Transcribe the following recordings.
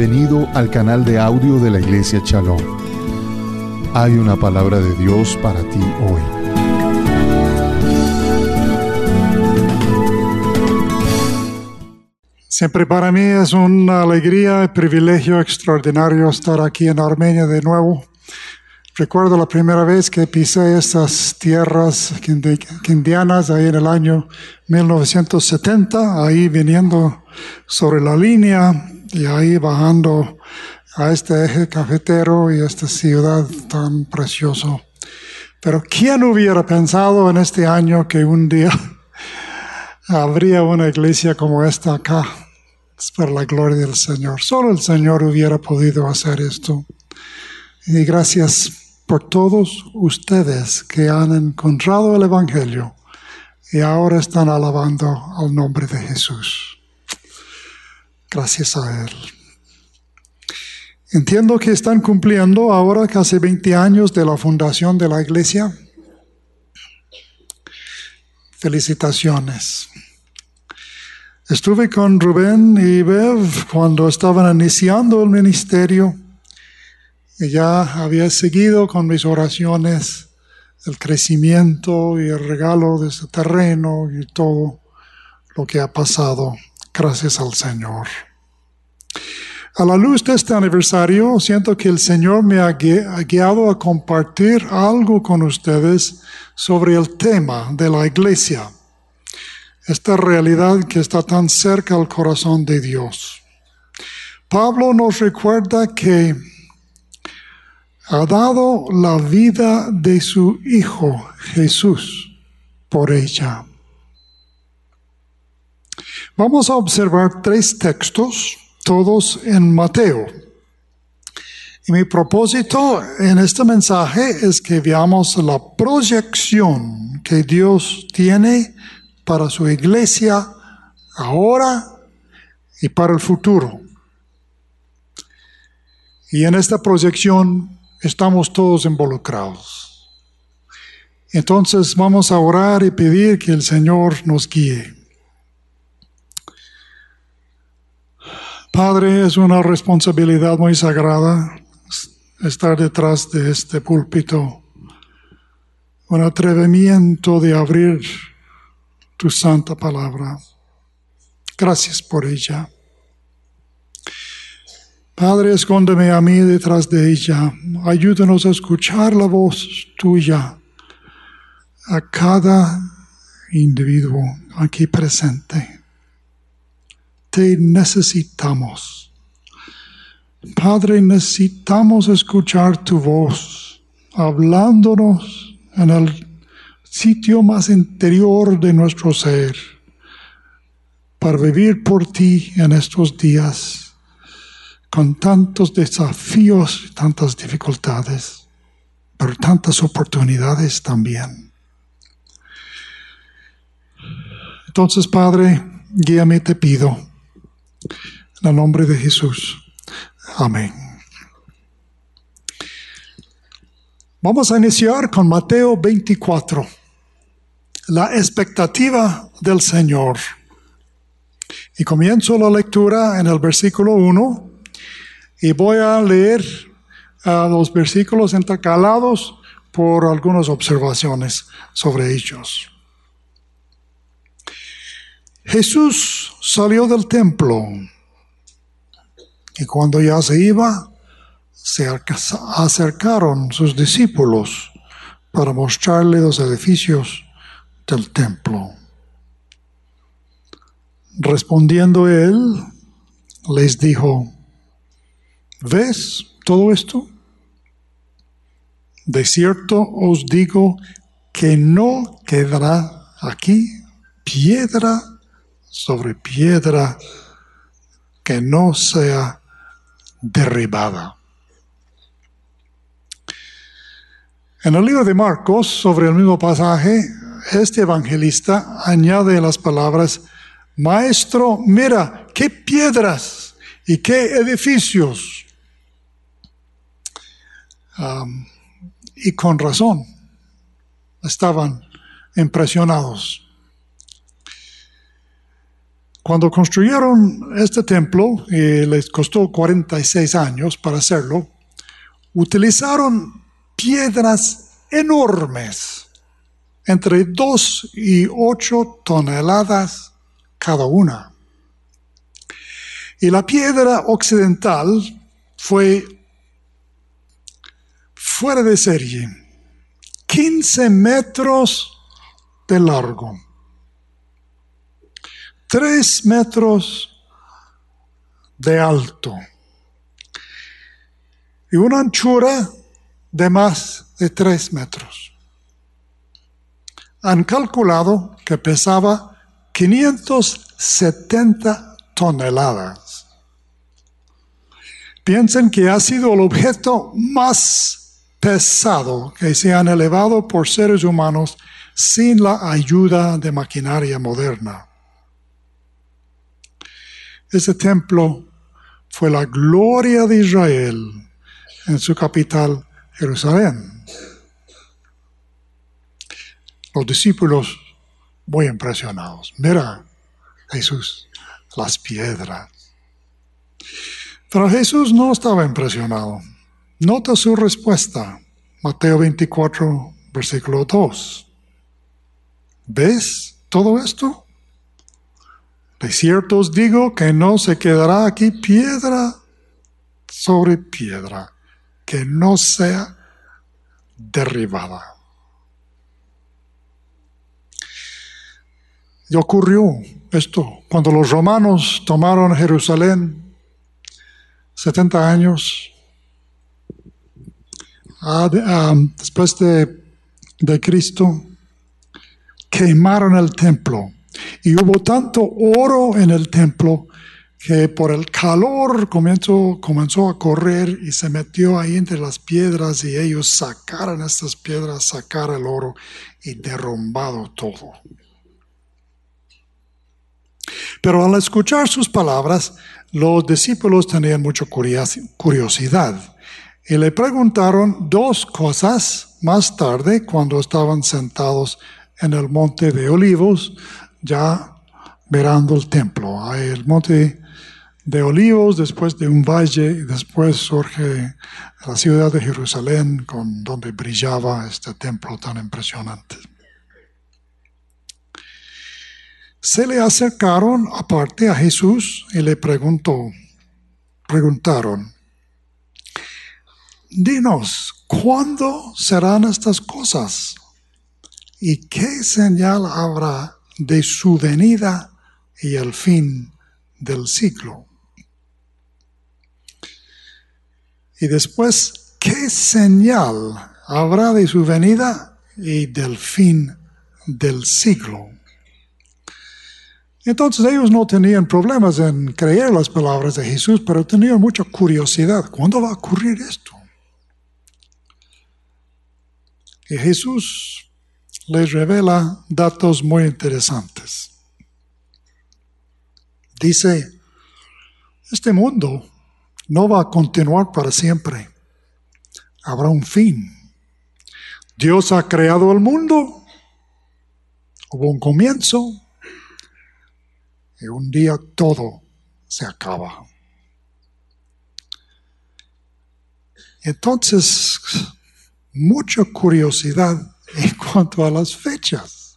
Bienvenido al canal de audio de la Iglesia Shalom. Hay una palabra de Dios para ti hoy. Siempre para mí es una alegría y privilegio extraordinario estar aquí en Armenia de nuevo. Recuerdo la primera vez que pisé estas tierras quindianas ahí en el año 1970, ahí viniendo sobre la línea y ahí bajando a este eje cafetero y esta ciudad tan preciosa. Pero ¿quién hubiera pensado en este año que un día habría una iglesia como esta acá? Es para la gloria del Señor. Solo el Señor hubiera podido hacer esto. Y gracias por todos ustedes que han encontrado el Evangelio y ahora están alabando al nombre de Jesús. Gracias a Él. Entiendo que están cumpliendo ahora casi 20 años de la fundación de la iglesia. Felicitaciones. Estuve con Rubén y Bev cuando estaban iniciando el ministerio y ya había seguido con mis oraciones el crecimiento y el regalo de ese terreno y todo lo que ha pasado. Gracias al Señor. A la luz de este aniversario, siento que el Señor me ha guiado a compartir algo con ustedes sobre el tema de la iglesia. Esta realidad que está tan cerca al corazón de Dios. Pablo nos recuerda que ha dado la vida de su Hijo Jesús por ella. Vamos a observar 3 textos, todos en Mateo. Y mi propósito en este mensaje es que veamos la proyección que Dios tiene para su iglesia ahora y para el futuro. Y en esta proyección estamos todos involucrados. Entonces vamos a orar y pedir que el Señor nos guíe. Padre, es una responsabilidad muy sagrada estar detrás de este púlpito. Un atrevimiento de abrir tu santa palabra. Gracias por ella. Padre, escóndeme a mí detrás de ella. Ayúdanos a escuchar la voz tuya a cada individuo aquí presente. Te necesitamos. Padre, necesitamos escuchar tu voz, hablándonos en el sitio más interior de nuestro ser, para vivir por ti en estos días, con tantos desafíos y tantas dificultades, pero tantas oportunidades también. Entonces, Padre, guíame, te pido. En el nombre de Jesús. Amén. Vamos a iniciar con Mateo 24. La expectativa del Señor. Y comienzo la lectura en el versículo 1. Y voy a leer los versículos intercalados por algunas observaciones sobre ellos. Jesús salió del templo y cuando ya se iba, se acercaron sus discípulos para mostrarle los edificios del templo. Respondiendo él, les dijo: ¿ves todo esto? De cierto os digo que no quedará aquí piedra sobre piedra que no sea derribada. En el libro de Marcos, sobre el mismo pasaje, este evangelista añade las palabras: Maestro, mira, qué piedras y qué edificios. Y con razón, estaban impresionados. Cuando construyeron este templo, y les costó 46 años para hacerlo, utilizaron piedras enormes, entre 2 y 8 toneladas cada una. Y la piedra occidental fue fuera de serie, 15 metros de largo, 3 metros de alto y una anchura de más de 3 metros. Han calculado que pesaba 570 toneladas. Piensen que ha sido el objeto más pesado que se han elevado por seres humanos sin la ayuda de maquinaria moderna. Ese templo fue la gloria de Israel en su capital, Jerusalén. Los discípulos muy impresionados. Mira, Jesús, las piedras. Pero Jesús no estaba impresionado. Nota su respuesta. Mateo 24, versículo 2. ¿Ves todo esto? De cierto os digo que no se quedará aquí piedra sobre piedra que no sea derribada. Y ocurrió esto cuando los romanos tomaron Jerusalén 70 años después de Cristo, quemaron el templo. Y hubo tanto oro en el templo que por el calor comenzó a correr y se metió ahí entre las piedras, y ellos sacaron estas piedras, sacaron el oro y derrumbado todo. Pero al escuchar sus palabras, los discípulos tenían mucha curiosidad y le preguntaron 2 cosas más tarde cuando estaban sentados en el monte de Olivos, ya mirando el templo. Hay el monte de Olivos, después de un valle, y después surge la ciudad de Jerusalén, donde brillaba este templo tan impresionante. Se le acercaron aparte a Jesús y le preguntaron, dinos, ¿cuándo serán estas cosas? ¿Y qué señal habrá de su venida y el fin del siglo? Y después, ¿qué señal habrá de su venida y del fin del siglo? Entonces ellos no tenían problemas en creer las palabras de Jesús, pero tenían mucha curiosidad. ¿Cuándo va a ocurrir esto? Y Jesús les revela datos muy interesantes. Dice, este mundo no va a continuar para siempre. Habrá un fin. Dios ha creado el mundo. Hubo un comienzo. Y un día todo se acaba. Entonces, mucha curiosidad en cuanto a las fechas.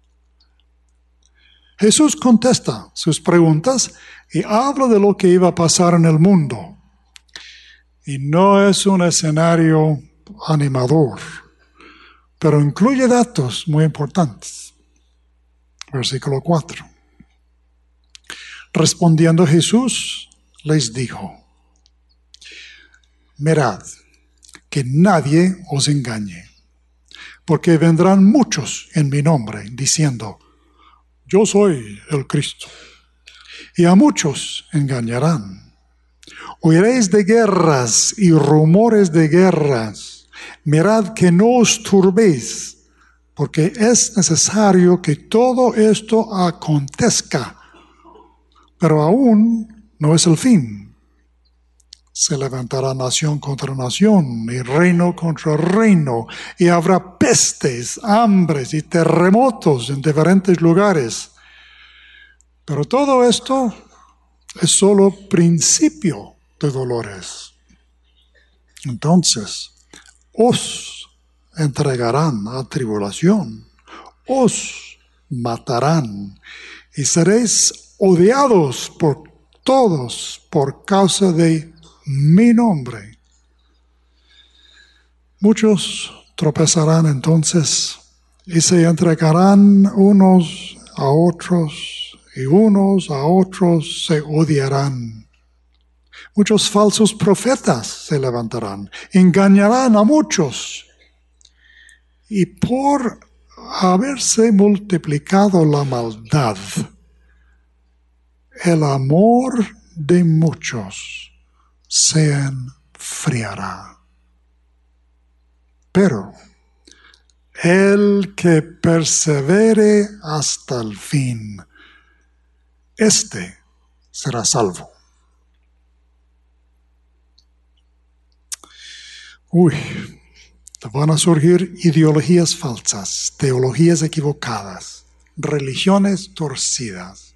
Jesús contesta sus preguntas y habla de lo que iba a pasar en el mundo. Y no es un escenario animador, pero incluye datos muy importantes. Versículo 4. Respondiendo Jesús, les dijo, mirad, que nadie os engañe, porque vendrán muchos en mi nombre, diciendo, yo soy el Cristo, y a muchos engañarán. Oiréis de guerras y rumores de guerras. Mirad que no os turbéis, porque es necesario que todo esto acontezca. Pero aún no es el fin. Se levantará nación contra nación y reino contra reino, y habrá pestes, hambres y terremotos en diferentes lugares. Pero todo esto es solo principio de dolores. Entonces, os entregarán a tribulación, os matarán y seréis odiados por todos por causa de mi nombre. Muchos tropezarán entonces y se entregarán unos a otros y unos a otros se odiarán. Muchos falsos profetas se levantarán, engañarán a muchos. Y por haberse multiplicado la maldad, el amor de muchos se enfriará. Pero el que persevere hasta el fin, éste será salvo. Van a surgir ideologías falsas, teologías equivocadas, religiones torcidas.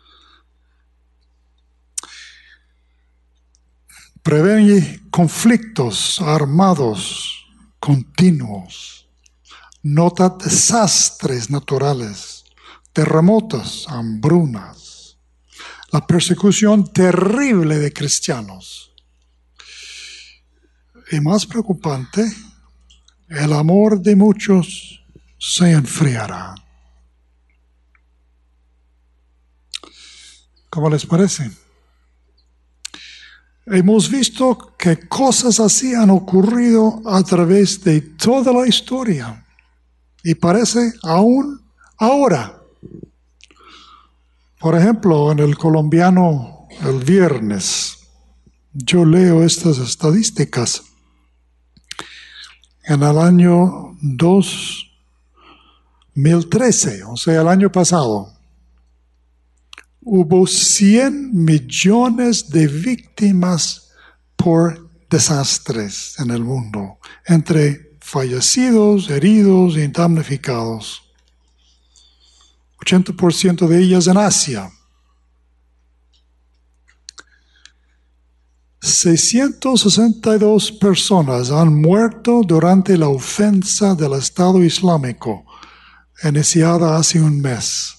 Prevé conflictos armados continuos. Nota desastres naturales, terremotos, hambrunas, la persecución terrible de cristianos. Y más preocupante, el amor de muchos se enfriará. ¿Cómo les parece? Hemos visto que cosas así han ocurrido a través de toda la historia. Y parece aún ahora. Por ejemplo, en el colombiano, el viernes, yo leo estas estadísticas. En el año 2013, o sea, el año pasado, hubo 100 millones de víctimas por desastres en el mundo, entre fallecidos, heridos y damnificados. 80% de ellas en Asia. 662 personas han muerto durante la ofensa del Estado Islámico, iniciada hace un mes,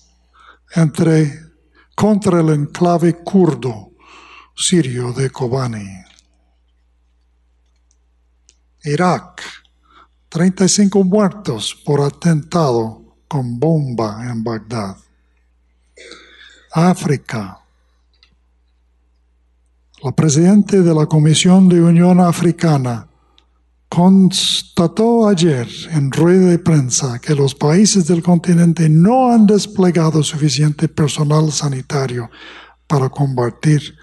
contra el enclave kurdo sirio de Kobani. Irak, 35 muertos por atentado con bomba en Bagdad. África. La presidenta de la Comisión de Unión Africana constató ayer en rueda de prensa que los países del continente no han desplegado suficiente personal sanitario para combatir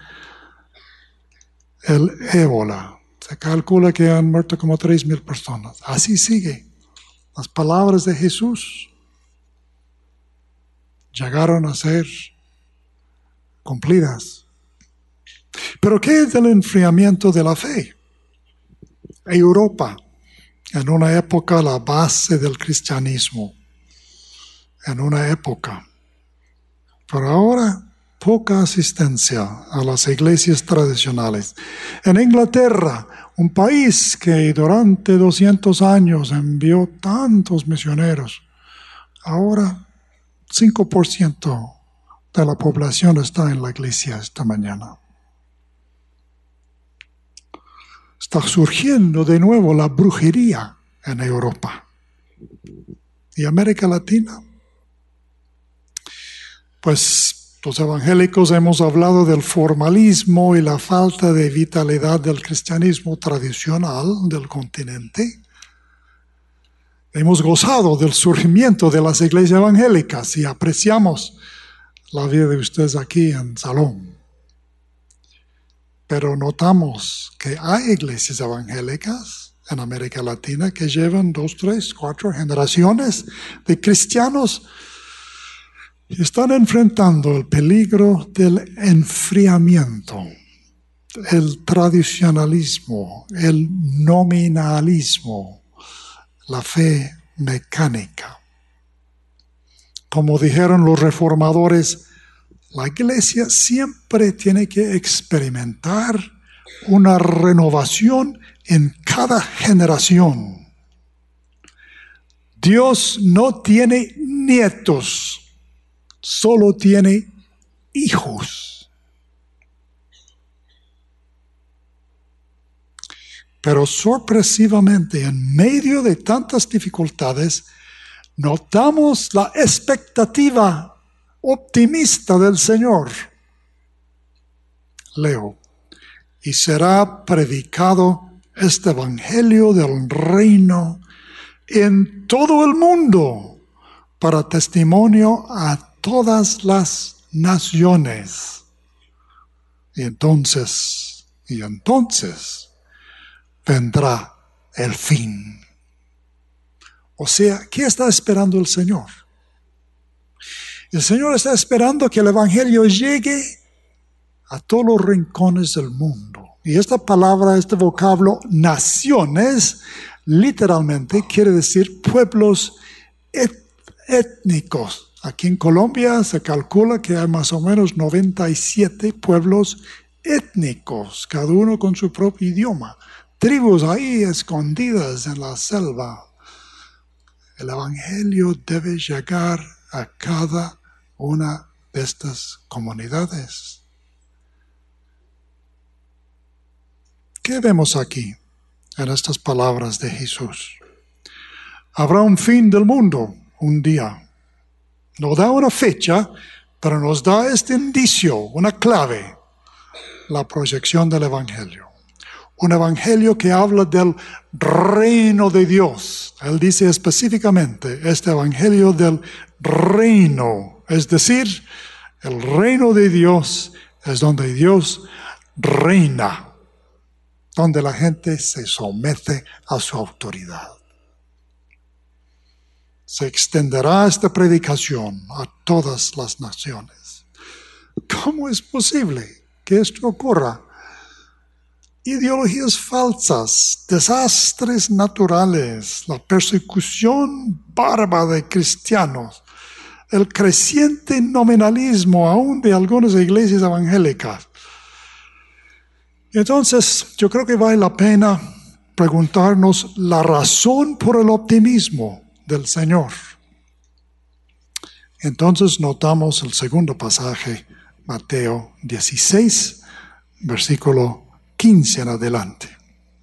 el ébola. Se calcula que han muerto como 3,000 personas. Así sigue. Las palabras de Jesús llegaron a ser cumplidas. Pero ¿qué es el enfriamiento de la fe? Europa, en una época la base del cristianismo, en una época. Pero ahora poca asistencia a las iglesias tradicionales. En Inglaterra, un país que durante 200 años envió tantos misioneros, ahora 5% de la población está en la iglesia esta mañana. Está surgiendo de nuevo la brujería en Europa y América Latina. Pues los evangélicos hemos hablado del formalismo y la falta de vitalidad del cristianismo tradicional del continente. Hemos gozado del surgimiento de las iglesias evangélicas y apreciamos la vida de ustedes aquí en Salón. Pero notamos que hay iglesias evangélicas en América Latina que llevan 2, 3, 4 generaciones de cristianos y están enfrentando el peligro del enfriamiento, el tradicionalismo, el nominalismo, la fe mecánica. Como dijeron los reformadores, La iglesia siempre tiene que experimentar una renovación en cada generación. Dios no tiene nietos, solo tiene hijos. Pero sorpresivamente, en medio de tantas dificultades, notamos la expectativa optimista del Señor. Leo: y será predicado este evangelio del reino en todo el mundo para testimonio a todas las naciones. Y entonces vendrá el fin. O sea, ¿qué está esperando el Señor? El Señor está esperando que el evangelio llegue a todos los rincones del mundo. Y esta palabra, este vocablo, naciones, literalmente quiere decir pueblos étnicos. Aquí en Colombia se calcula que hay más o menos 97 pueblos étnicos, cada uno con su propio idioma. Tribus ahí escondidas en la selva. El evangelio debe llegar a cada una de estas comunidades. ¿Qué vemos aquí en estas palabras de Jesús? Habrá un fin del mundo un día. No da una fecha, pero nos da este indicio, una clave, la proyección del evangelio. Un evangelio que habla del reino de Dios. Él dice específicamente este evangelio del reino, es decir, el reino de Dios es donde Dios reina, donde la gente se somete a su autoridad. Se extenderá esta predicación a todas las naciones. ¿Cómo es posible que esto ocurra? Ideologías falsas, desastres naturales, la persecución bárbara de cristianos, el creciente nominalismo aún de algunas iglesias evangélicas. Entonces, yo creo que vale la pena preguntarnos la razón por el optimismo del Señor. Entonces notamos el segundo pasaje, Mateo 16, versículo 15 en adelante.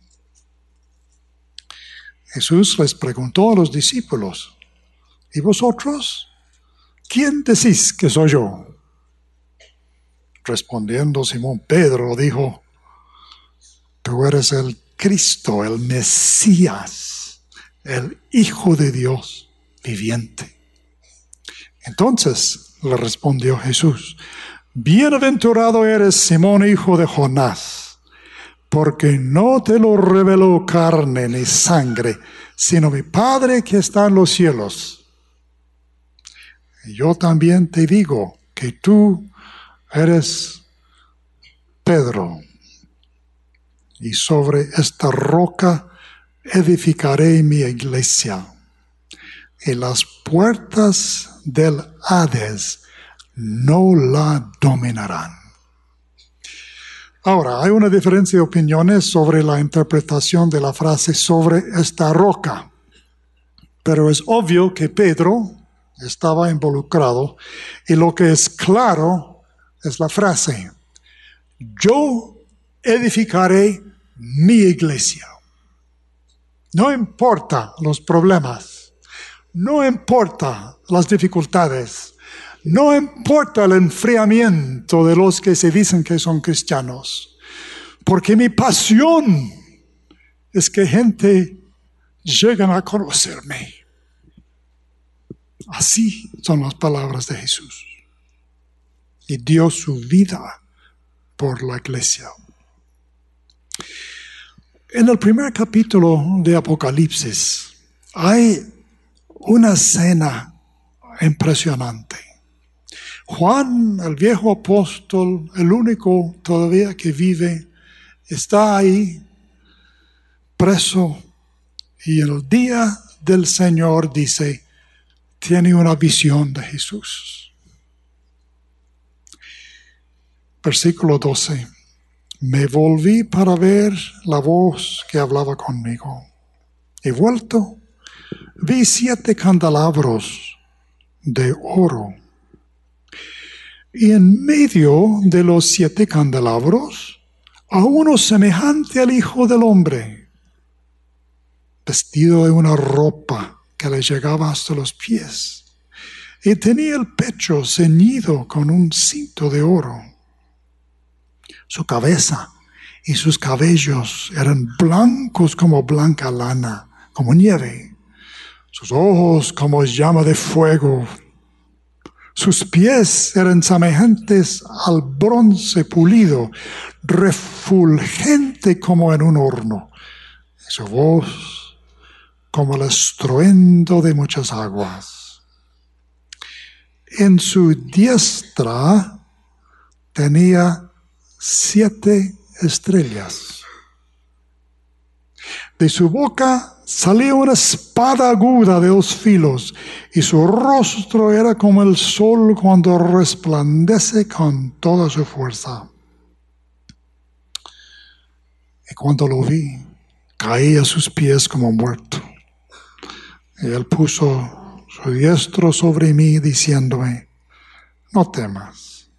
Jesús les preguntó a los discípulos: ¿y vosotros? ¿Quién decís que soy yo? Respondiendo Simón Pedro dijo: tú eres el Cristo, el Mesías, el Hijo de Dios viviente. Entonces le respondió Jesús: bienaventurado eres, Simón, hijo de Jonás, porque no te lo reveló carne ni sangre, sino mi Padre que está en los cielos. Y yo también te digo que tú eres Pedro, y sobre esta roca edificaré mi iglesia, y las puertas del Hades no la dominarán. Ahora, hay una diferencia de opiniones sobre la interpretación de la frase sobre esta roca, pero es obvio que Pedro estaba involucrado, y lo que es claro es la frase: yo edificaré mi iglesia. No importa los problemas, no importa las dificultades, no importa el enfriamiento de los que se dicen que son cristianos, porque mi pasión es que gente llegue a conocerme. Así son las palabras de Jesús. Y dio su vida por la iglesia. En el primer capítulo de Apocalipsis hay una escena impresionante. Juan, el viejo apóstol, el único todavía que vive, está ahí preso, y el día del Señor, dice, tiene una visión de Jesús. Versículo 12. Me volví para ver la voz que hablaba conmigo. Y vuelto, vi 7 candelabros de oro. Y en medio de los 7 candelabros, a uno semejante al Hijo del Hombre, vestido de una ropa que le llegaba hasta los pies, y tenía el pecho ceñido con un cinto de oro. Su cabeza y sus cabellos eran blancos como blanca lana, como nieve. Sus ojos como llama de fuego. Sus pies eran semejantes al bronce pulido, refulgente como en un horno. Y su voz como el estruendo de muchas aguas. En su diestra tenía 7 estrellas. De su boca salía una espada aguda de 2 filos, y su rostro era como el sol cuando resplandece con toda su fuerza. Y cuando lo vi, caí a sus pies como muerto. Y él puso su diestro sobre mí, diciéndome: no temas.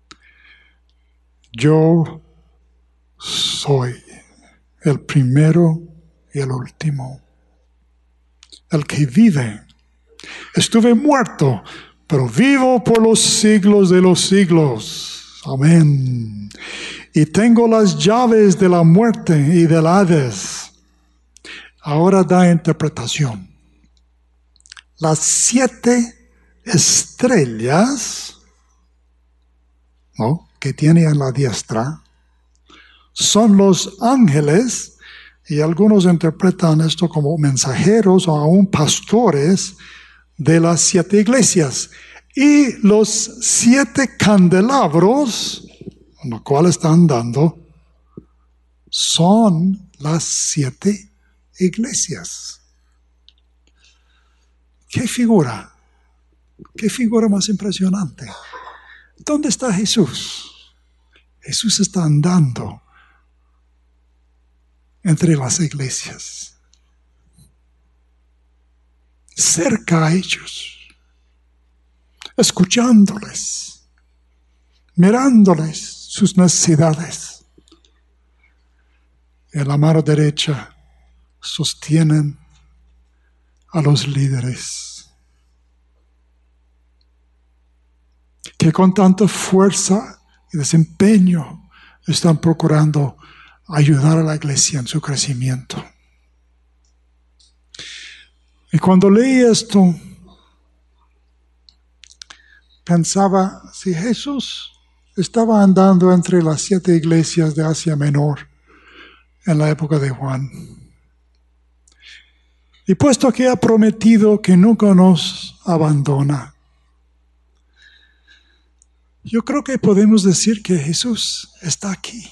Yo soy el primero y el último, el que vive. Estuve muerto, pero vivo por los siglos de los siglos. Amén. Y tengo las llaves de la muerte y del Hades. Ahora da interpretación. Las 7 estrellas, ¿no?, que tiene en la diestra son los ángeles, y algunos interpretan esto como mensajeros o aún pastores de las 7 iglesias. Y los 7 candelabros, con los cuales están dando, son las 7 iglesias. ¿Qué figura? ¿Qué figura más impresionante? ¿Dónde está Jesús? Jesús está andando entre las iglesias, cerca a ellos, escuchándoles, mirándoles sus necesidades. En la mano derecha sostienen a los líderes, que con tanta fuerza y desempeño están procurando ayudar a la iglesia en su crecimiento. Y cuando leí esto, pensaba, si Jesús estaba andando entre las 7 iglesias de Asia Menor en la época de Juan, y puesto que ha prometido que nunca nos abandona, yo creo que podemos decir que Jesús está aquí.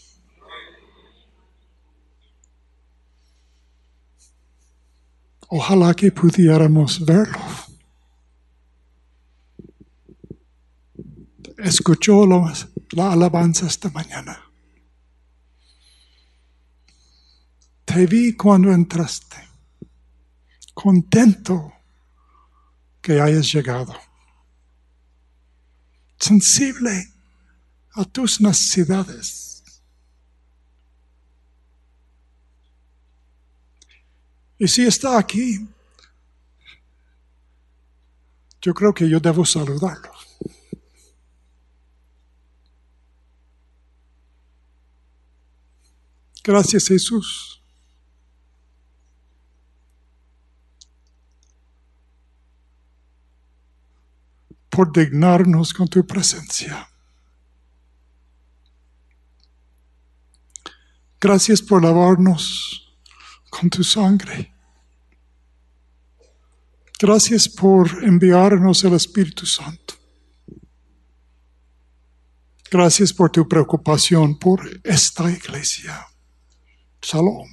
Ojalá que pudiéramos verlo. Escuchó la alabanza esta mañana. Te vi cuando entraste, contento que hayas llegado, sensible a tus necesidades. Y si está aquí, yo creo que yo debo saludarlo. Gracias, Jesús. Por dignarnos con tu presencia. Gracias por lavarnos con tu sangre. Gracias por enviarnos el Espíritu Santo. Gracias por tu preocupación por esta iglesia. Shalom.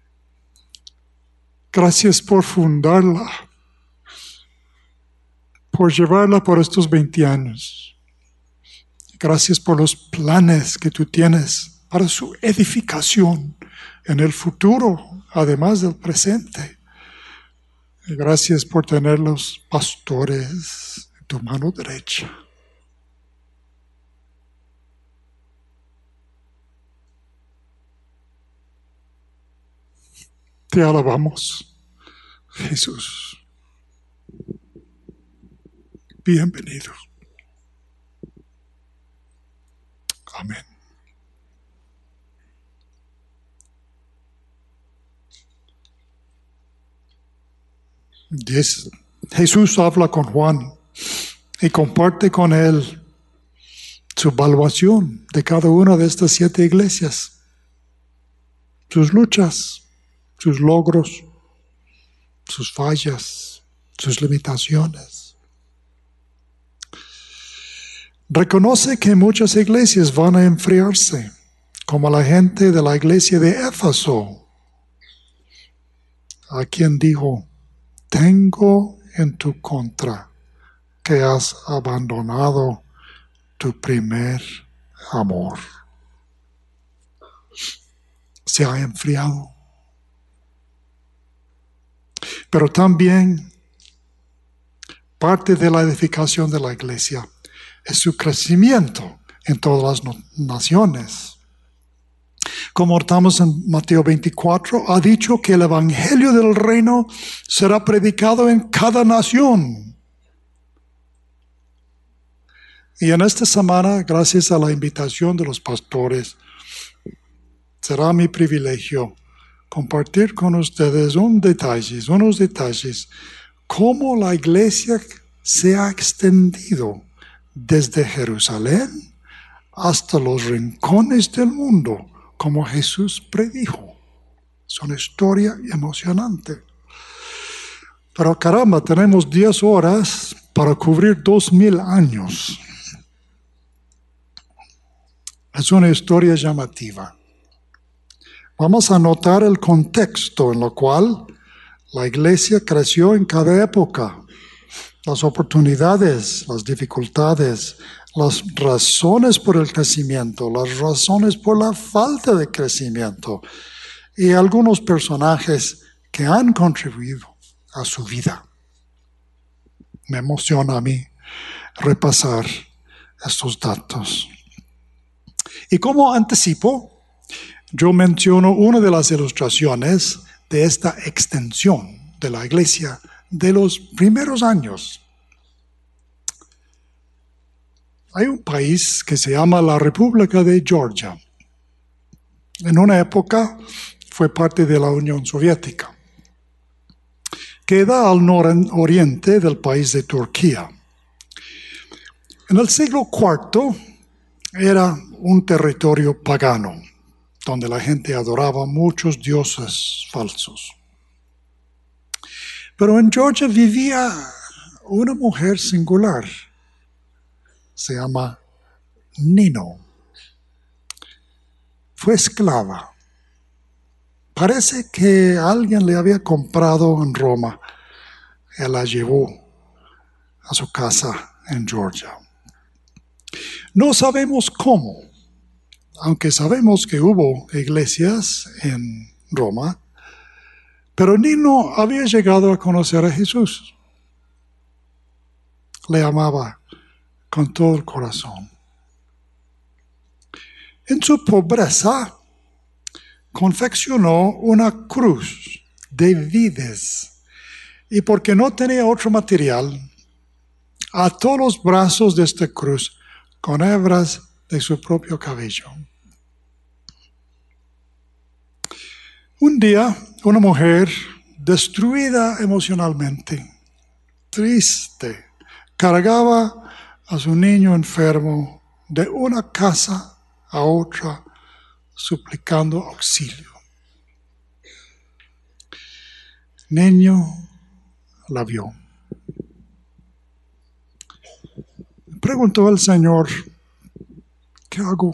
Gracias por fundarla, por llevarla por estos 20 años. Gracias por los planes que tú tienes para su edificación en el futuro, además del presente. Y gracias por tener los pastores en tu mano derecha. Te alabamos, Jesús. Bienvenido. Amén. Jesús habla con Juan y comparte con él su evaluación de cada una de estas 7 iglesias, sus luchas, sus logros, sus fallas, sus limitaciones. Reconoce que muchas iglesias van a enfriarse, como la gente de la iglesia de Éfeso, a quien dijo: tengo en tu contra que has abandonado tu primer amor. Se ha enfriado. Pero también parte de la edificación de la iglesia es su crecimiento en todas las naciones. Como estamos en Mateo 24, ha dicho que el evangelio del reino será predicado en cada nación. Y en esta semana, gracias a la invitación de los pastores, será mi privilegio compartir con ustedes unos detalles, cómo la iglesia se ha extendido desde Jerusalén hasta los rincones del mundo, como Jesús predijo. Es una historia emocionante. Pero caramba, tenemos 10 horas para cubrir 2000 años. Es una historia llamativa. Vamos a notar el contexto en el cual la iglesia creció en cada época, las oportunidades, las dificultades, las razones por el crecimiento, las razones por la falta de crecimiento y algunos personajes que han contribuido a su vida. Me emociona a mí repasar estos datos. Y como anticipo, yo menciono una de las ilustraciones de esta extensión de la iglesia de los primeros años. Hay un país que se llama la República de Georgia. En una época fue parte de la Unión Soviética. Queda al nororiente del país de Turquía. En el siglo IV era un territorio pagano, donde la gente adoraba muchos dioses falsos. Pero en Georgia vivía una mujer singular. Se llama Nino. Fue esclava. Parece que alguien le había comprado en Roma. Él la llevó a su casa en Georgia. No sabemos cómo, aunque sabemos que hubo iglesias en Roma, pero Nino había llegado a conocer a Jesús. Le amaba con todo el corazón. En su pobreza, confeccionó una cruz de vides y porque no tenía otro material, ató los brazos de esta cruz con hebras de su propio cabello. Un día, una mujer destruida emocionalmente, triste, cargaba a su niño enfermo de una casa a otra, suplicando auxilio. Niño la vio. Preguntó al Señor: ¿qué hago?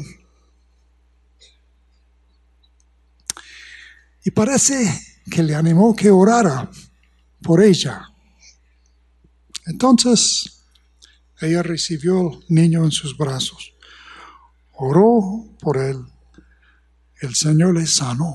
Y parece que le animó que orara por ella. Entonces ella recibió al niño en sus brazos, oró por él, el Señor le sanó.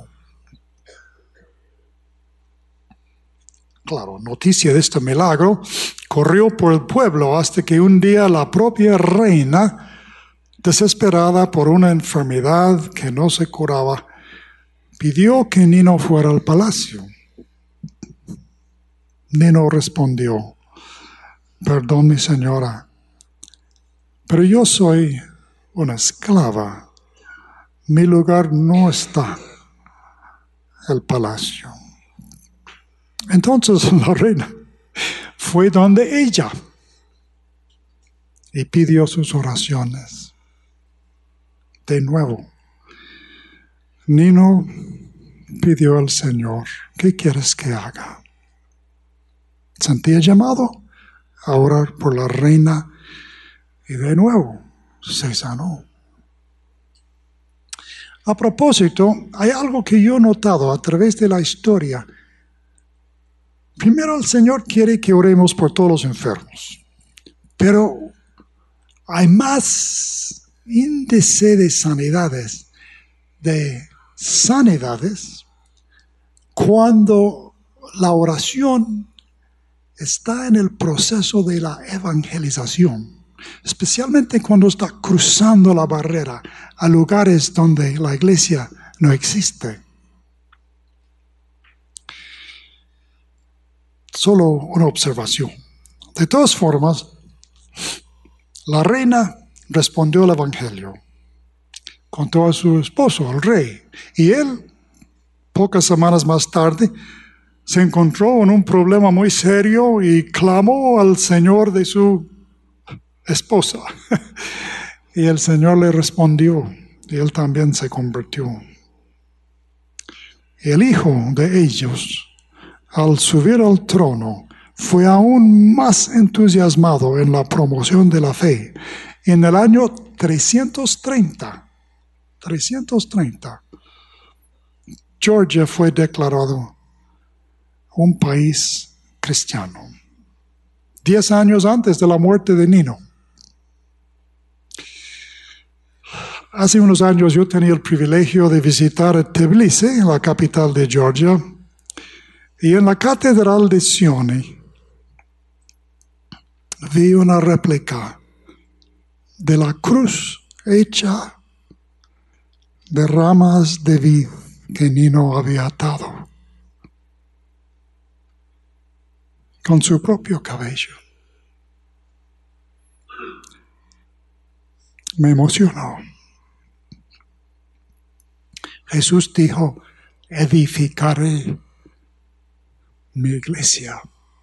Claro, noticia de este milagro corrió por el pueblo hasta que un día la propia reina, desesperada por una enfermedad que no se curaba, pidió que Nino fuera al palacio. Nino respondió: perdón, mi señora, pero yo soy una esclava. Mi lugar no está en el palacio. Entonces la reina fue donde ella y pidió sus oraciones. De nuevo, Nino pidió al Señor: ¿qué quieres que haga? Sentía llamado a orar por la reina y de nuevo se sanó. A propósito, hay algo que yo he notado a través de la historia. Primero, el Señor quiere que oremos por todos los enfermos, pero hay más índice de sanidades, cuando la oración está en el proceso de la evangelización, especialmente cuando está cruzando la barrera a lugares donde la iglesia no existe. Solo una observación. De todas formas, la reina respondió al evangelio, contó a su esposo, al rey, y él, pocas semanas más tarde, se encontró en un problema muy serio y clamó al Señor de su esposa. Y el Señor le respondió, y él también se convirtió. Y el hijo de ellos, al subir al trono, fue aún más entusiasmado en la promoción de la fe. En el año 330, Georgia fue declarado un país cristiano, 10 años antes de la muerte de Nino. Hace unos años yo tenía el privilegio de visitar Tbilisi, la capital de Georgia, y en la catedral de Sioni vi una réplica de la cruz hecha de ramas de vid que Nino había atado con su propio cabello. Me emocionó. Jesús dijo: edificaré mi iglesia.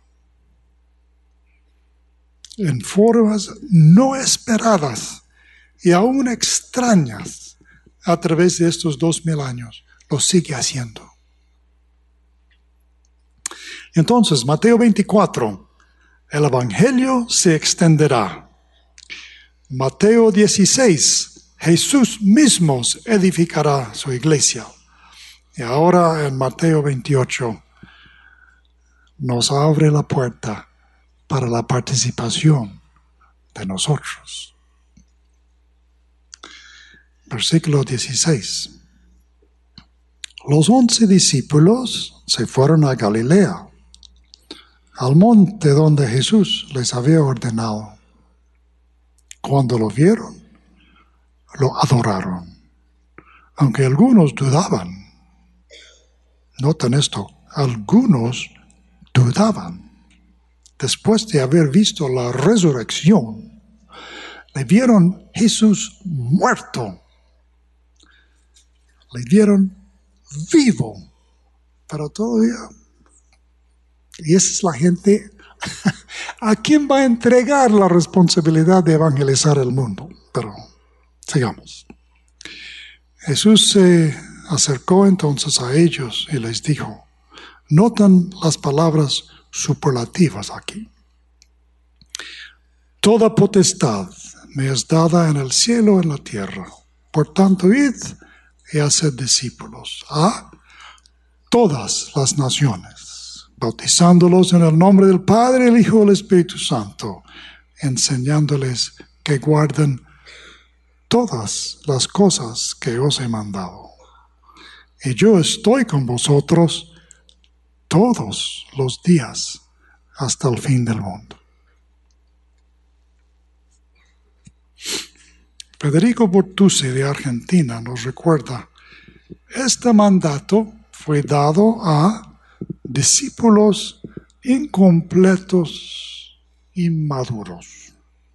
En formas no esperadas y aún extrañas a través de estos 2000 años, lo sigue haciendo. Entonces, Mateo 24, el evangelio se extenderá. Mateo 16, Jesús mismo edificará su iglesia. Y ahora en Mateo 28 nos abre la puerta para la participación de nosotros. Versículo 16. Los 11 discípulos se fueron a Galilea, al monte donde Jesús les había ordenado. Cuando lo vieron, lo adoraron, aunque algunos dudaban. Noten esto, algunos dudaban. Después de haber visto la resurrección, le vieron Jesús muerto, le vieron vivo, pero todavía. Y esa es la gente a quien va a entregar la responsabilidad de evangelizar el mundo. Pero sigamos. Jesús se acercó entonces a ellos y les dijo, notan las palabras superlativas aquí. Toda potestad me es dada en el cielo y en la tierra. Por tanto, id y haced discípulos a todas las naciones, bautizándolos en el nombre del Padre, el Hijo y el Espíritu Santo, enseñándoles que guarden todas las cosas que os he mandado. Y yo estoy con vosotros todos los días hasta el fin del mundo. Federico Bortuzzi de Argentina nos recuerda, este mandato fue dado a discípulos incompletos, inmaduros.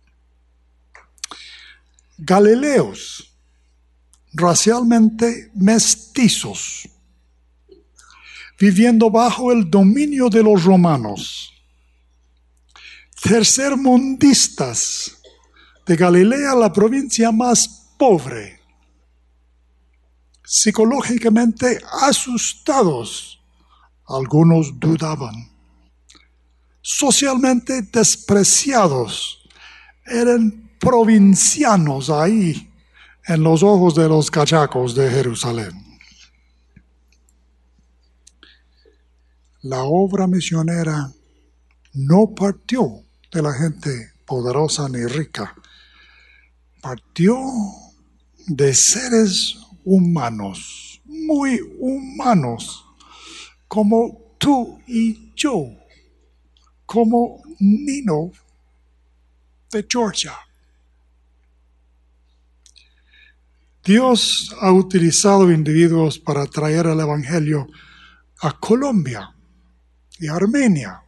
Galileos, racialmente mestizos, viviendo bajo el dominio de los romanos. Tercermundistas, de Galilea, la provincia más pobre. Psicológicamente asustados, algunos dudaban. Socialmente despreciados, eran provincianos ahí en los ojos de los cachacos de Jerusalén. La obra misionera no partió de la gente poderosa ni rica, partió de seres humanos, muy humanos, como tú y yo, como Nino de Georgia. Dios ha utilizado individuos para traer el Evangelio a Colombia y Armenia.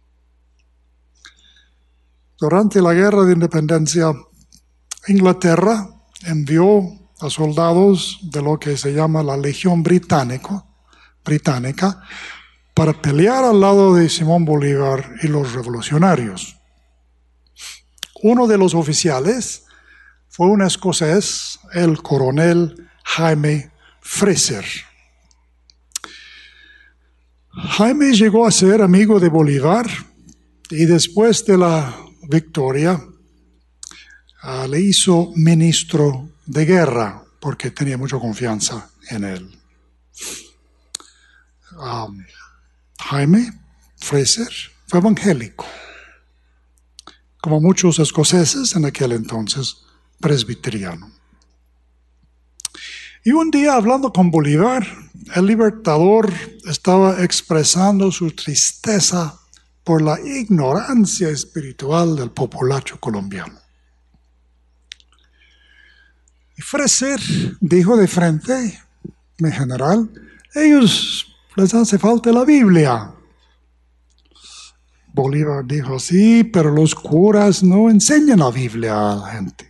Durante la Guerra de Independencia, Inglaterra envió a soldados de lo que se llama la Legión Británica para pelear al lado de Simón Bolívar y los revolucionarios. Uno de los oficiales fue un escocés, el coronel Jaime Fraser. Jaime llegó a ser amigo de Bolívar y después de la victoria le hizo ministro de guerra porque tenía mucha confianza en él. Jaime Fraser fue evangélico, como muchos escoceses en aquel entonces, presbiteriano. Y un día, hablando con Bolívar, el libertador estaba expresando su tristeza por la ignorancia espiritual del populacho colombiano. Y Fraser dijo de frente, mi general, ellos les hace falta la Biblia. Bolívar dijo, sí, pero los curas no enseñan la Biblia a la gente.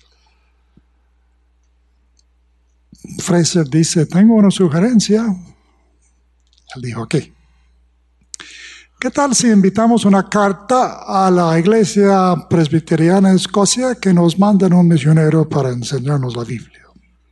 Fraser dice, tengo una sugerencia. Él dijo, ¿qué? ¿Qué tal si invitamos una carta a la iglesia presbiteriana de Escocia que nos manden un misionero para enseñarnos la Biblia?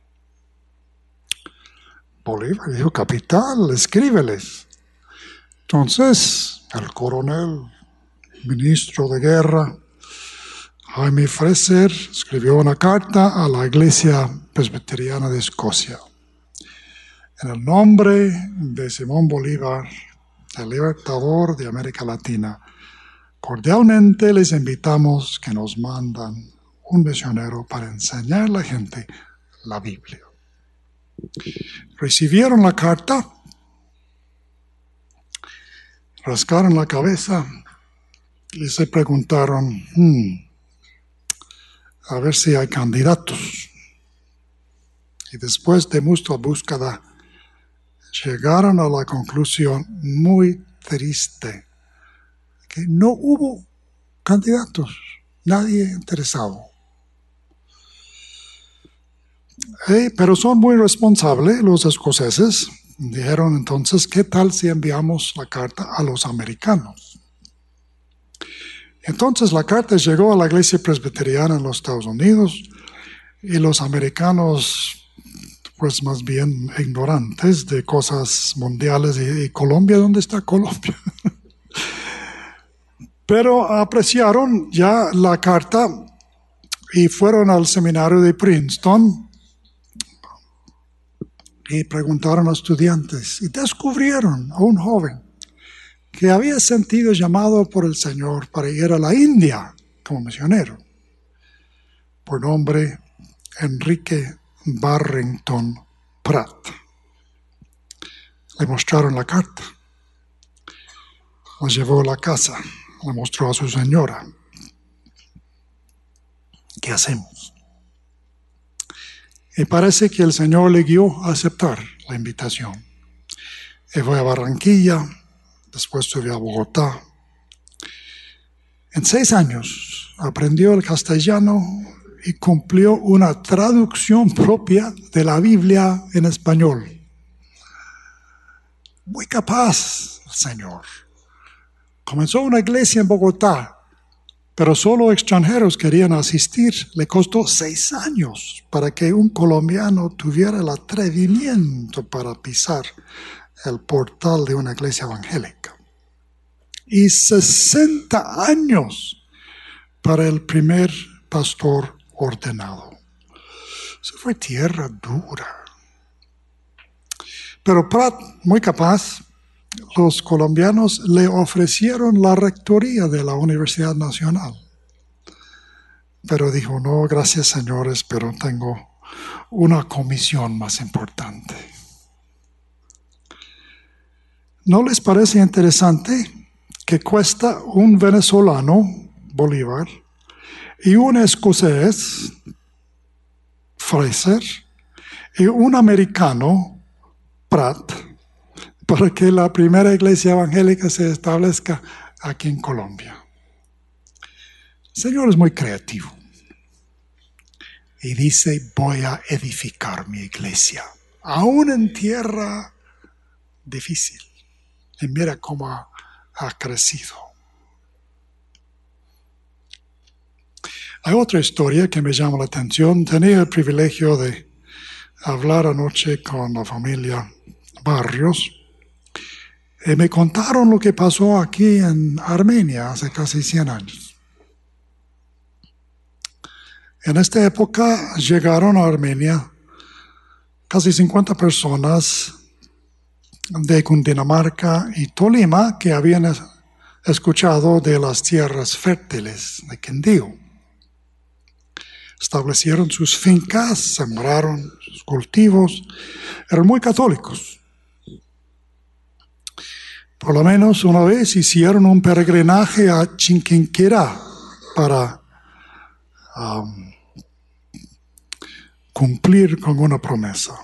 Bolívar dijo, capital, escríbeles. Entonces, el coronel, ministro de guerra, Jaime Fraser, escribió una carta a la iglesia presbiteriana de Escocia. En el nombre de Simón Bolívar, el libertador de América Latina, cordialmente les invitamos que nos mandan un misionero para enseñar a la gente la Biblia. Recibieron la carta, rascaron la cabeza y se preguntaron, a ver si hay candidatos. Y después de mucha búsqueda, llegaron a la conclusión muy triste que no hubo candidatos, nadie interesado. Pero son muy responsables los escoceses. Dijeron entonces, ¿qué tal si enviamos la carta a los americanos? Entonces la carta llegó a la iglesia presbiteriana en los Estados Unidos y los americanos, pues más bien ignorantes de cosas mundiales. ¿Y Colombia? ¿Dónde está Colombia? Pero apreciaron ya la carta y fueron al seminario de Princeton y preguntaron a estudiantes y descubrieron a un joven que había sentido llamado por el Señor para ir a la India como misionero, por nombre Enrique Barrington Pratt. Le mostraron la carta, la llevó a la casa, la mostró a su señora. ¿Qué hacemos? Y parece que el Señor le guió a aceptar la invitación. Y fue a Barranquilla, después subió a Bogotá. En 6 años aprendió el castellano y cumplió una traducción propia de la Biblia en español. Muy capaz el Señor. Comenzó una iglesia en Bogotá, pero solo extranjeros querían asistir. Le costó 6 años para que un colombiano tuviera el atrevimiento para pisar el portal de una iglesia evangélica. Y 60 años para el primer pastor ordenado. Eso fue tierra dura. Pero Pratt, muy capaz, los colombianos le ofrecieron la rectoría de la Universidad Nacional. Pero dijo, no, gracias señores, pero tengo una comisión más importante. ¿No les parece interesante que cuesta un venezolano, Bolívar, y un escocés, Fraser, y un americano, Pratt, para que la primera iglesia evangélica se establezca aquí en Colombia? El Señor es muy creativo y dice, voy a edificar mi iglesia, aún en tierra difícil. Y mira cómo ha crecido. Hay otra historia que me llama la atención. Tenía el privilegio de hablar anoche con la familia Barrios. Y me contaron lo que pasó aquí en Armenia hace casi 100 años. En esta época llegaron a Armenia casi 50 personas de Cundinamarca y Tolima que habían escuchado de las tierras fértiles de Quindío. Establecieron sus fincas, sembraron sus cultivos, eran muy católicos. Por lo menos una vez hicieron un peregrinaje a Chinquinquirá para cumplir con una promesa.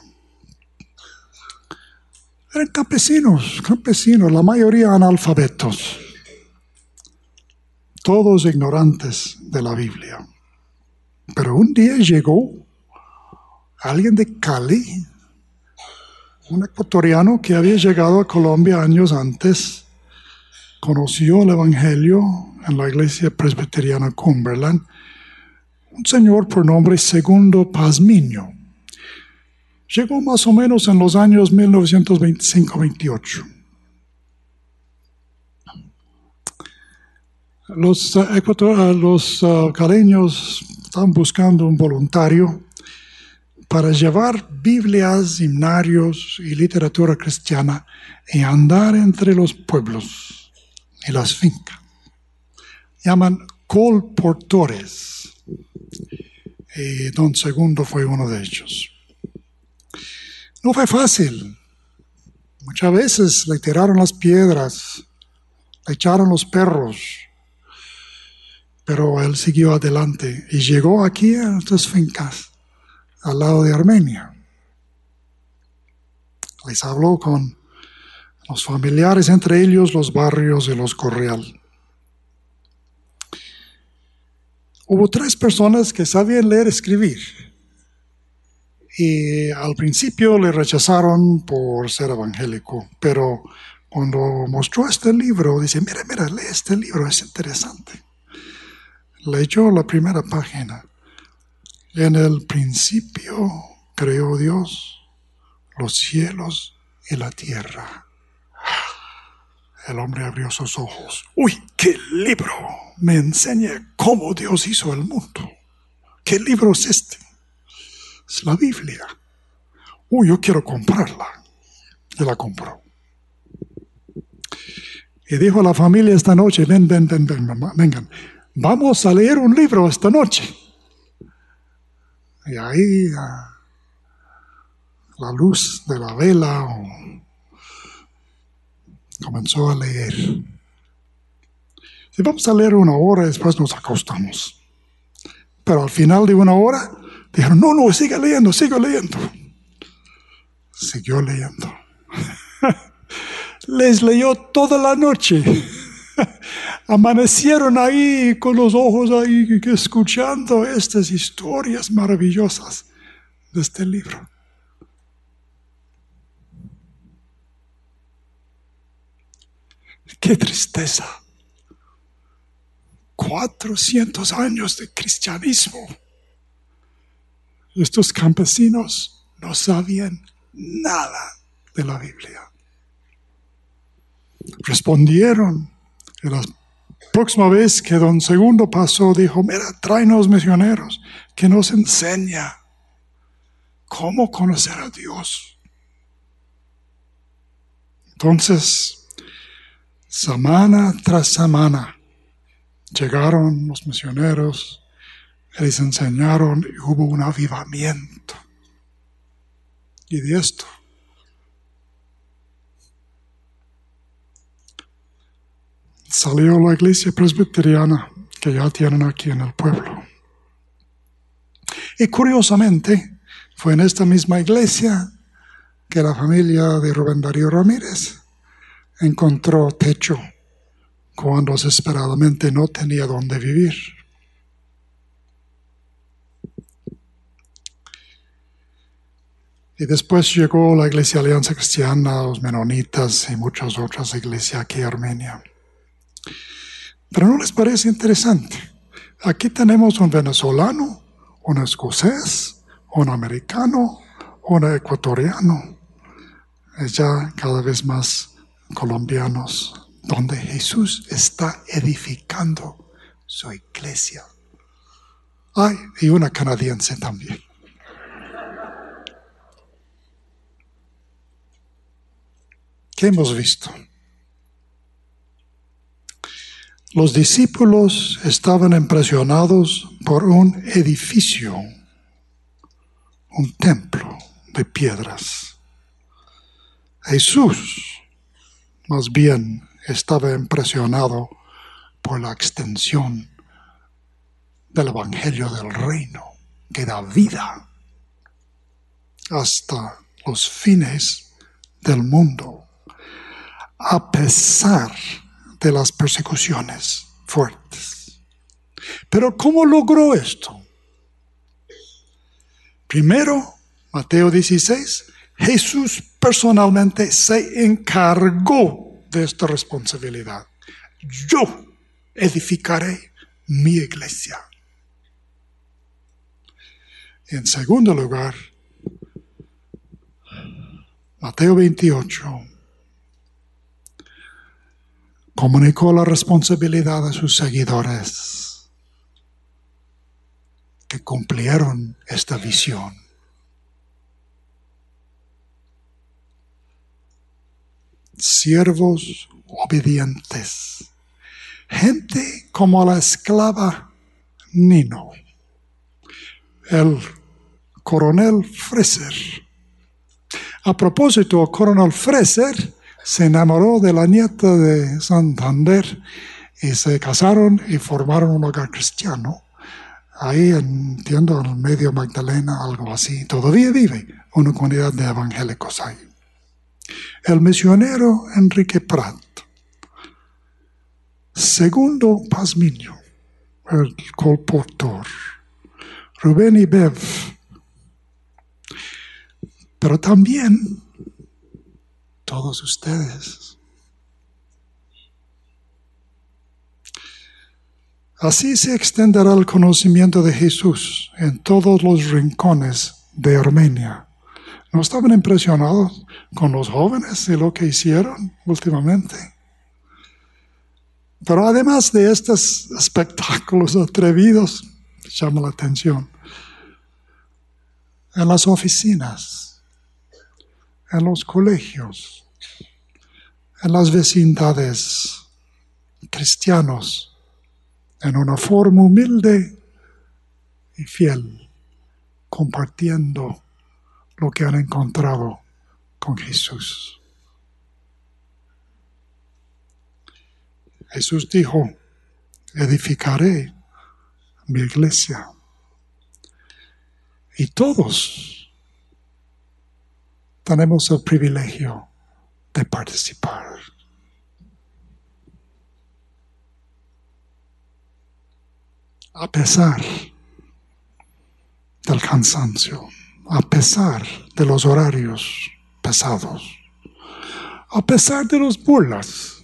Eran campesinos, la mayoría analfabetos, todos ignorantes de la Biblia. Pero un día llegó alguien de Cali, un ecuatoriano que había llegado a Colombia años antes, conoció el Evangelio en la iglesia presbiteriana Cumberland, un señor por nombre Segundo Pazmiño. Llegó más o menos en los años 1925-28. Los caleños estaban buscando un voluntario para llevar Biblias, himnarios y literatura cristiana y andar entre los pueblos y las fincas. Llaman colportores. Y don Segundo fue uno de ellos. No fue fácil. Muchas veces le tiraron las piedras, le echaron los perros, pero él siguió adelante y llegó aquí a nuestras fincas, al lado de Armenia. Les habló con los familiares, entre ellos los Barrios y los Correal. Hubo 3 personas que sabían leer y escribir. Y al principio le rechazaron por ser evangélico, pero cuando mostró este libro, dice, mira, lee este libro, es interesante. Leyó la primera página. En el principio creó Dios los cielos y la tierra. El hombre abrió sus ojos. ¡Uy, qué libro! Me enseña cómo Dios hizo el mundo. ¿Qué libro es este? Es la Biblia. Uy, yo quiero comprarla. Y la compró. Y dijo a la familia esta noche, vengan, vamos a leer un libro esta noche. Y ahí la luz de la vela comenzó a leer. Y vamos a leer 1 hora y después nos acostamos. Pero al final de 1 hora, dijeron, no, sigue leyendo. Siguió leyendo. Les leyó toda la noche. Amanecieron ahí con los ojos ahí escuchando estas historias maravillosas de este libro. ¡Qué tristeza! 400 años de cristianismo. Estos campesinos no sabían nada de la Biblia. Respondieron. Y la próxima vez que don Segundo pasó, dijo, mira, tráenos misioneros que nos enseña cómo conocer a Dios. Entonces, semana tras semana, llegaron los misioneros, les enseñaron y hubo un avivamiento. Y de esto salió la iglesia presbiteriana que ya tienen aquí en el pueblo. Y curiosamente, fue en esta misma iglesia que la familia de Rubén Darío Ramírez encontró techo cuando desesperadamente no tenía dónde vivir. Y después llegó la Iglesia Alianza Cristiana, los menonitas y muchas otras iglesias aquí en Armenia. Pero ¿no les parece interesante? Aquí tenemos un venezolano, un escocés, un americano, un ecuatoriano. Es ya cada vez más colombianos, donde Jesús está edificando su iglesia. Ay, y una canadiense también. ¿Qué hemos visto? Los discípulos estaban impresionados por un edificio, un templo de piedras. Jesús, más bien, estaba impresionado por la extensión del Evangelio del Reino, que da vida hasta los fines del mundo, a pesar de las persecuciones fuertes. Pero ¿cómo logró esto? Primero, Mateo 16, Jesús personalmente se encargó de esta responsabilidad. Yo edificaré mi iglesia. En segundo lugar, Mateo 28 comunicó la responsabilidad a sus seguidores que cumplieron esta visión. Siervos obedientes, gente como la esclava Nino, el coronel Fraser. A propósito, el coronel Fraser se enamoró de la nieta de Santander y se casaron y formaron un hogar cristiano. Ahí entiendo, en el medio Magdalena, algo así. Todavía vive una comunidad de evangélicos ahí. El misionero Enrique Prat. Segundo Pazmiño, el colportor. Rubén y Bev. Pero también todos ustedes. Así se extenderá el conocimiento de Jesús en todos los rincones de Armenia. ¿No estaban impresionados con los jóvenes y lo que hicieron últimamente? Pero además de estos espectáculos atrevidos, llama la atención, en las oficinas, en los colegios, en las vecindades, cristianos, en una forma humilde y fiel, compartiendo lo que han encontrado con Jesús. Jesús dijo: edificaré mi iglesia. Y todos tenemos el privilegio de participar. A pesar del cansancio, a pesar de los horarios pesados, a pesar de las burlas,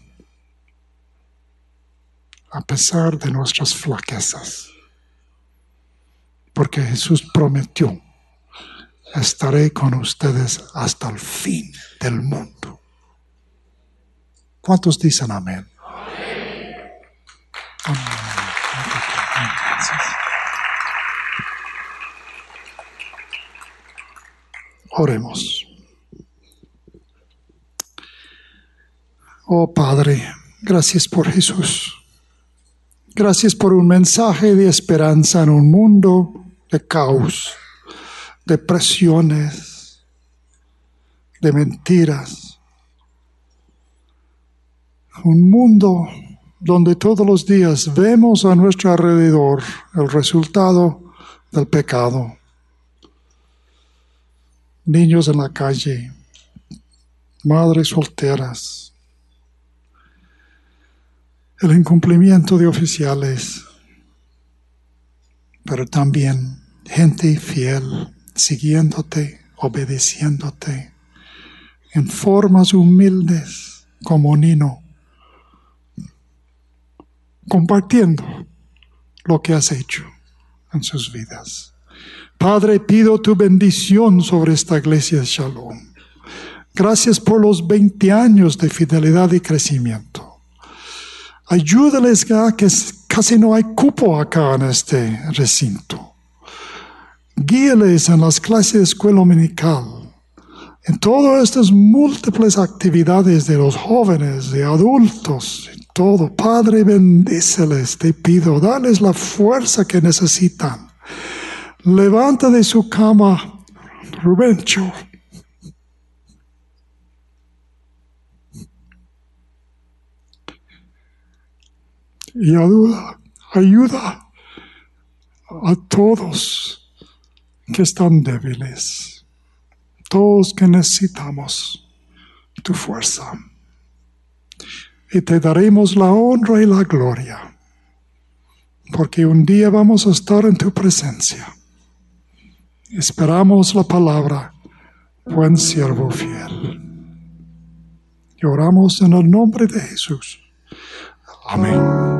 a pesar de nuestras flaquezas, porque Jesús prometió: estaré con ustedes hasta el fin del mundo. ¿Cuántos dicen amén? Amén. Oremos. Oh Padre, gracias por Jesús. Gracias por un mensaje de esperanza en un mundo de caos, de presiones, de mentiras. Un mundo donde todos los días vemos a nuestro alrededor el resultado del pecado. Niños en la calle, madres solteras, el incumplimiento de oficiales, pero también gente fiel, siguiéndote, obedeciéndote, en formas humildes como Nino, compartiendo lo que has hecho en sus vidas. Padre, pido tu bendición sobre esta iglesia de Shalom. Gracias por los 20 años de fidelidad y crecimiento. Ayúdales a que casi no hay cupo acá en este recinto. Guíales en las clases de escuela dominical, en todas estas múltiples actividades de los jóvenes, de adultos, y todo. Padre, bendíceles, te pido, dales la fuerza que necesitan. Levanta de su cama Rubencho. Y ayuda a todos que están débiles, todos que necesitamos tu fuerza. Y te daremos la honra y la gloria, porque un día vamos a estar en tu presencia. Esperamos la palabra, buen siervo fiel. Y oramos en el nombre de Jesús. Amén.